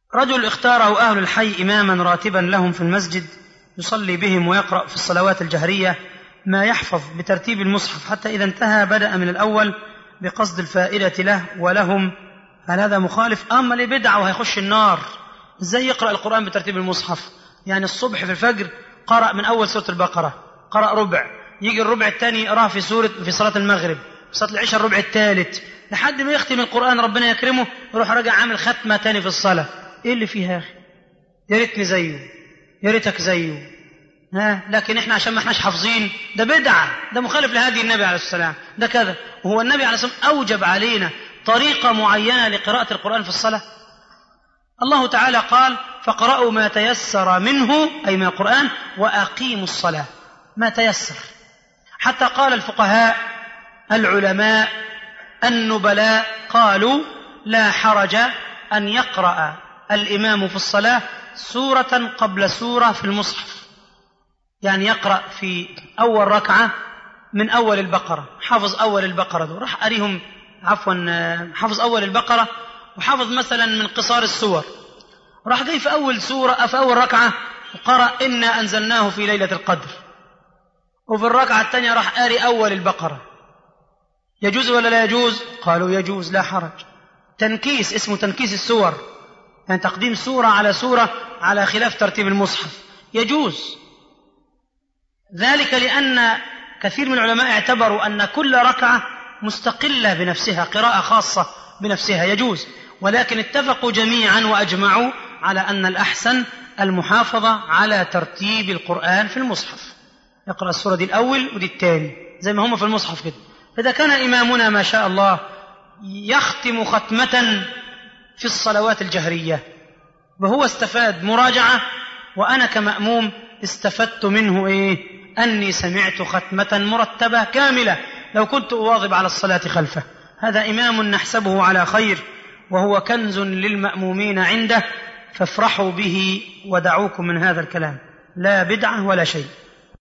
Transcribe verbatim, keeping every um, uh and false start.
رجل اختاره أهل الحي إماما راتبا لهم في المسجد يصلي بهم ويقرأ في الصلوات الجهرية ما يحفظ بترتيب المصحف حتى إذا انتهى بدأ من الأول بقصد الفائدة له ولهم، هل هذا مخالف؟ أما لبدعة وهيخش النار. إزاي يقرأ القرآن بترتيب المصحف؟ يعني الصبح في الفجر قرأ من أول سورة البقرة، قرأ ربع، يجي الربع الثاني يقرأه في سورة في صلاة المغرب، في صلاة العشاء الربع الثالث، لحد ما يختم القرآن ربنا يكرمه يروح راجع عامل ختمة تاني في الصلاة. إيه اللي فيها يا أخي؟ يا ريتني زيه، يا ريتك زيه. ها لكن إحنا عشان ما إحناش حافظين، ده بدعة، ده مخالف لهدي النبي عليه السلام، ده كذا. وهو النبي عليه السلام أوجب علينا طريقة معينة لقراءة القرآن في الصلاة؟ الله تعالى قال: فقرأوا ما تيسر منه، أي من القرآن، وأقيموا الصلاة. ما تيسر. حتى قال الفقهاء العلماء النبلاء قالوا: لا حرج أن يقرأ الإمام في الصلاة سورة قبل سورة في المصحف، يعني يقرأ في أول ركعة من أول البقرة، حافظ أول البقرة دو. راح أريهم عفوا حافظ أول البقرة وحافظ مثلا من قصار السور، راح جاي في أول سورة في أول ركعة وقرأ إنا أنزلناه في ليلة القدر، وفي الركعة الثانية راح آري أول البقرة. يجوز ولا لا يجوز؟ قالوا يجوز لا حرج. تنكيس، اسمه تنكيس السور، يعني تقديم سورة على سورة على خلاف ترتيب المصحف، يجوز ذلك لأن كثير من العلماء اعتبروا أن كل ركعة مستقلة بنفسها، قراءة خاصة بنفسها، يجوز. ولكن اتفقوا جميعا وأجمعوا على أن الأحسن المحافظة على ترتيب القرآن في المصحف، يقرأ السورة دي الأول ودي الثاني زي ما هم في المصحف كده. فإذا كان إمامنا ما شاء الله يختم ختمة في الصلوات الجهرية وهو استفاد مراجعة، وأنا كمأموم استفدت منه إيه؟ أني سمعت ختمة مرتبة كاملة لو كنت أواظب على الصلاة خلفه. هذا إمام نحسبه على خير وهو كنز للمأمومين عنده، فافرحوا به ودعوكم من هذا الكلام، لا بدعة ولا شيء.